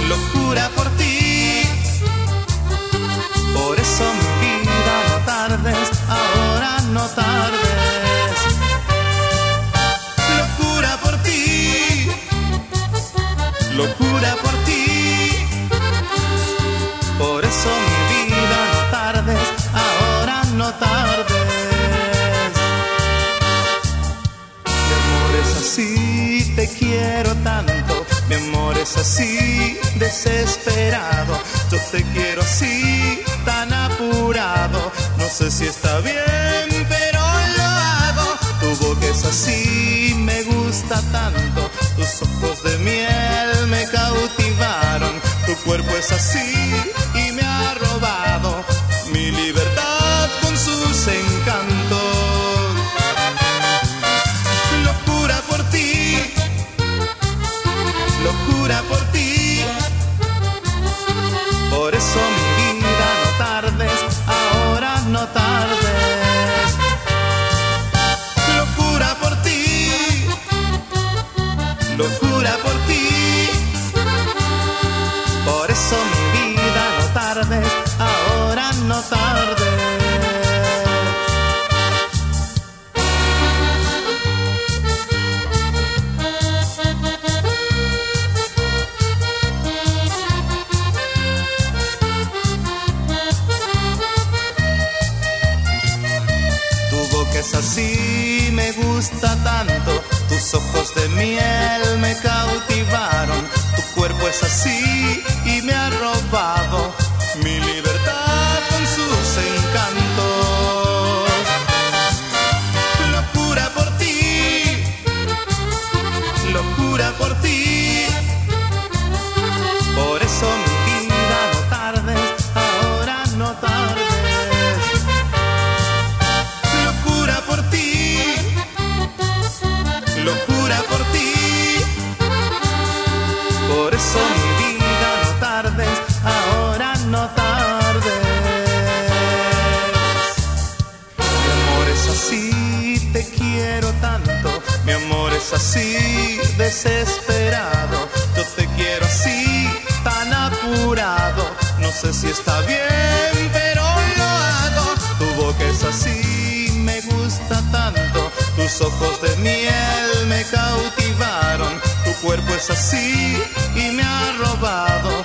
locura por ti. Por eso mi vida, no tardes, ahora no tardes. Locura por ti, locura por ti. Por eso mi vida, no tardes, ahora no tardes. Mi amor es así, te quiero tanto. Mi amor es así, desesperado. Yo te quiero así, tan apurado. No sé si está bien, pero lo hago. Tu boca es así, me gusta tanto. Tus ojos de miel me cautivaron. Tu cuerpo es así y me ha robado mi libertad con sus encantos. Locura por ti, locura por ti. Por eso mi vida, no tardes, ahora no tardes. Locura por ti, locura por ti. Por eso mi vida, no tardes, ahora no tardes. Es así, me gusta tanto. Tus ojos de miel me cautivaron. Tu cuerpo es así y me ha robado mi libertad con sus encantos. Locura por ti, locura por ti. Por eso mi vida, no tardes, ahora no tardes. Por ti, locura por ti. Por eso mi vida, no tardes, ahora no tardes. Mi amor es así, te quiero tanto. Mi amor es así, desesperado. Yo te quiero así, tan apurado. No sé si está bien, pero lo hago. Tu boca es así, me gusta tanto. Tus ojos de miel me cautivaron. Tu cuerpo es así y me ha robado